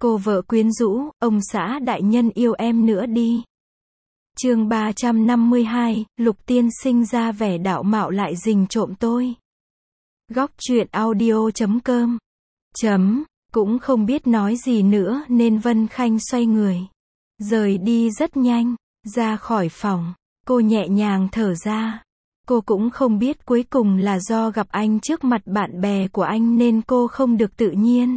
Cô vợ quyến rũ, ông xã đại nhân yêu em nữa đi. Chương 352, Lục tiên sinh ra vẻ đạo mạo lại rình trộm tôi. Góc truyện audio.com. Cũng không biết nói gì nữa nên Vân Khanh xoay người. Rời đi rất nhanh, ra khỏi phòng. Cô nhẹ nhàng thở ra. Cô cũng không biết cuối cùng là do gặp anh trước mặt bạn bè của anh nên cô không được tự nhiên.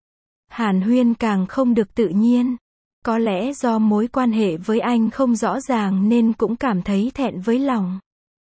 Hàn Huyên càng không được tự nhiên. Có lẽ do mối quan hệ với anh không rõ ràng nên cũng cảm thấy thẹn với lòng.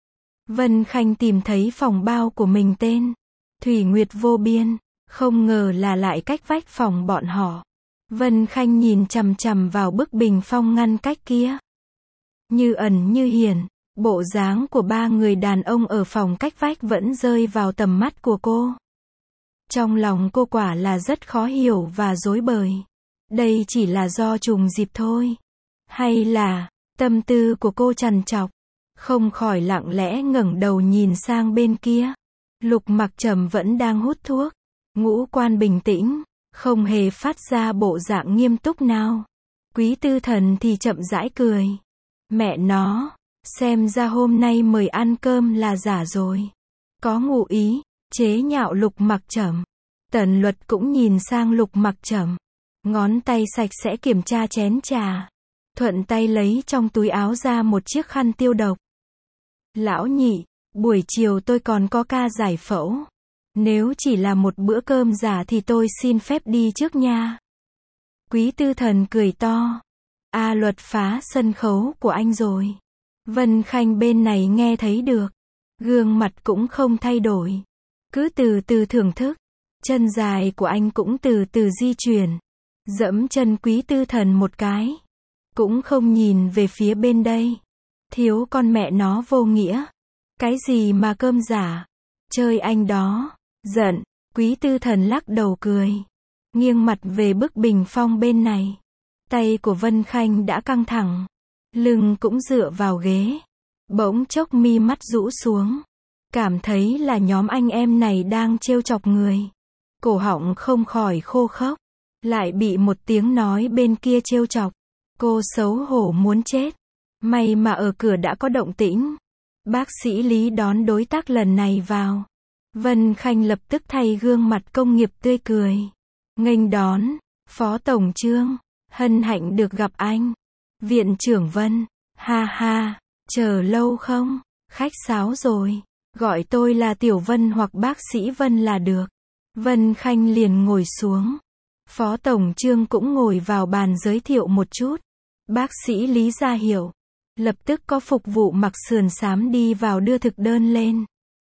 Vân Khanh tìm thấy phòng bao của mình tên Thủy Nguyệt Vô Biên, không ngờ là lại cách vách phòng bọn họ. Vân Khanh nhìn chằm chằm vào bức bình phong ngăn cách kia. Như ẩn như hiển, bộ dáng của ba người đàn ông ở phòng cách vách vẫn rơi vào tầm mắt của cô. Trong lòng cô quả là rất khó hiểu và rối bời. Đây chỉ là do trùng dịp thôi. Hay là, tâm tư của cô trằn trọc, không khỏi lặng lẽ ngẩng đầu nhìn sang bên kia. Lục Mặc Trầm vẫn đang hút thuốc. Ngũ quan bình tĩnh, không hề phát ra bộ dạng nghiêm túc nào. Quý Tư Thần thì chậm rãi cười. Mẹ nó, xem ra hôm nay mời ăn cơm là giả rồi. Có ngụ ý, chế nhạo Lục Mặc Trầm. Tần Luật cũng nhìn sang Lục Mặc Trầm. Ngón tay sạch sẽ kiểm tra chén trà. Thuận tay lấy trong túi áo ra một chiếc khăn tiêu độc. Lão nhị, buổi chiều tôi còn có ca giải phẫu. Nếu chỉ là một bữa cơm giả thì tôi xin phép đi trước nha. Quý Tư Thần cười to. Luật phá sân khấu của anh rồi. Vân Khanh bên này nghe thấy được. Gương mặt cũng không thay đổi. Cứ từ từ thưởng thức. Chân dài của anh cũng từ từ di chuyển. Dẫm chân Quý Tư Thần một cái. Cũng không nhìn về phía bên đây. Thiếu con mẹ nó vô nghĩa. Cái gì mà cơm giả. Chơi anh đó. Giận. Quý Tư Thần lắc đầu cười. Nghiêng mặt về bức bình phong bên này. Tay của Vân Khanh đã căng thẳng. Lưng cũng dựa vào ghế. Bỗng chốc mi mắt rũ xuống. Cảm thấy là nhóm anh em này đang trêu chọc người. Cổ họng không khỏi khô khốc. Lại bị một tiếng nói bên kia trêu chọc. Cô xấu hổ muốn chết. May mà ở cửa đã có động tĩnh. Bác sĩ Lý đón đối tác lần này vào. Vân Khanh lập tức thay gương mặt công nghiệp tươi cười. Nghênh đón, Phó Tổng Trương. Hân hạnh được gặp anh. Viện trưởng Vân. Ha ha, chờ lâu không? Khách sáo rồi. Gọi tôi là Tiểu Vân hoặc bác sĩ Vân là được. Vân Khanh liền ngồi xuống. Phó Tổng Trương cũng ngồi vào bàn giới thiệu một chút. Bác sĩ Lý ra hiệu. Lập tức có phục vụ mặc sườn xám đi vào đưa thực đơn lên.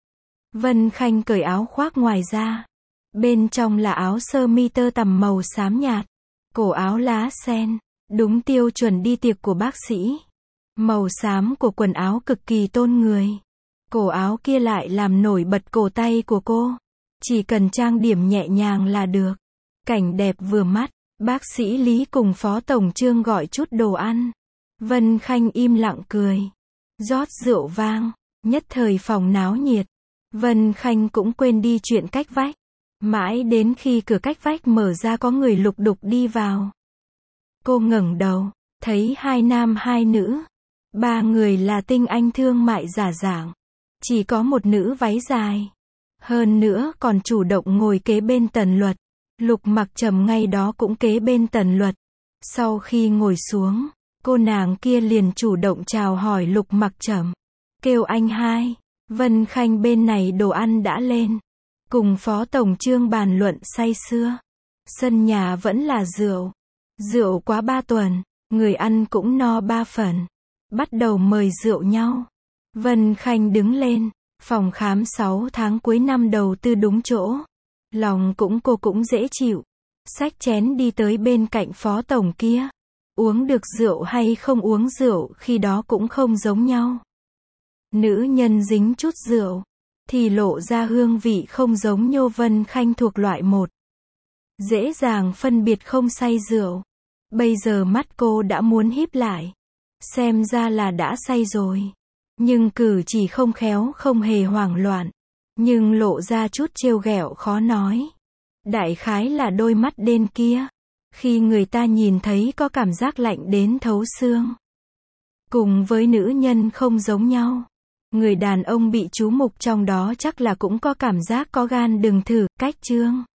Vân Khanh cởi áo khoác ngoài ra. Bên trong là áo sơ mi tơ tằm màu xám nhạt. Cổ áo lá sen. Đúng tiêu chuẩn đi tiệc của bác sĩ. Màu xám của quần áo cực kỳ tôn người. Cổ áo kia lại làm nổi bật cổ tay của cô. Chỉ cần trang điểm nhẹ nhàng là được. Cảnh đẹp vừa mắt. Bác sĩ Lý cùng Phó Tổng Trương gọi chút đồ ăn. Vân Khanh im lặng cười. Rót rượu vang. Nhất thời phòng náo nhiệt. Vân Khanh cũng quên đi chuyện cách vách. Mãi đến khi cửa cách vách mở ra có người lục đục đi vào. Cô ngẩng đầu. Thấy hai nam hai nữ. Ba người là tinh anh thương mại giả dạng. Chỉ có một nữ váy dài. Hơn nữa còn chủ động ngồi kế bên Tần Luật. Lục Mặc Trầm ngay đó cũng kế bên Tần Luật. Sau khi ngồi xuống, cô nàng kia liền chủ động chào hỏi Lục Mặc Trầm. Kêu anh hai. Vân Khanh bên này đồ ăn đã lên. Cùng Phó Tổng Trương bàn luận say sưa. Sân nhà vẫn là rượu. Rượu quá 3 tuần. Người ăn cũng no 3 phần. Bắt đầu mời rượu nhau. Vân Khanh đứng lên. Phòng khám 6 tháng cuối năm đầu tư đúng chỗ. Lòng cô cũng dễ chịu. Xách chén đi tới bên cạnh Phó Tổng kia. Uống được rượu hay không uống rượu khi đó cũng không giống nhau. Nữ nhân dính chút rượu. Thì lộ ra hương vị không giống như Vân Khanh thuộc loại 1. Dễ dàng phân biệt không say rượu. Bây giờ mắt cô đã muốn híp lại. Xem ra là đã say rồi. Nhưng cử chỉ không khéo không hề hoảng loạn. Nhưng lộ ra chút trêu ghẹo khó nói. Đại khái là đôi mắt đen kia. Khi người ta nhìn thấy có cảm giác lạnh đến thấu xương. Cùng với nữ nhân không giống nhau. Người đàn ông bị chú mục trong đó chắc là cũng có cảm giác có gan đừng thử, cách chương.